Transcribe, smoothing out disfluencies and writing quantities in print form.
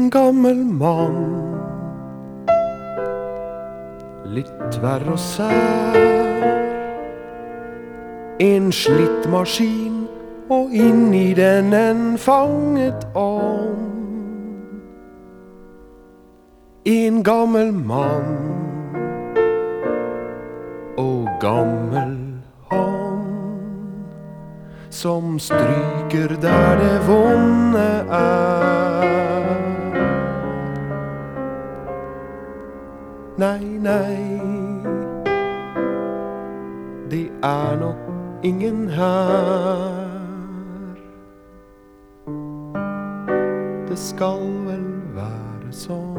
En gammel mann, litt tverr og sær. En slitt maskin, og inni den en fanget ånd. En gammel mann og gammel hånd, som stryker der det vonde er. Nei, nei, det er nok ingen her. Det skal vel være sånn.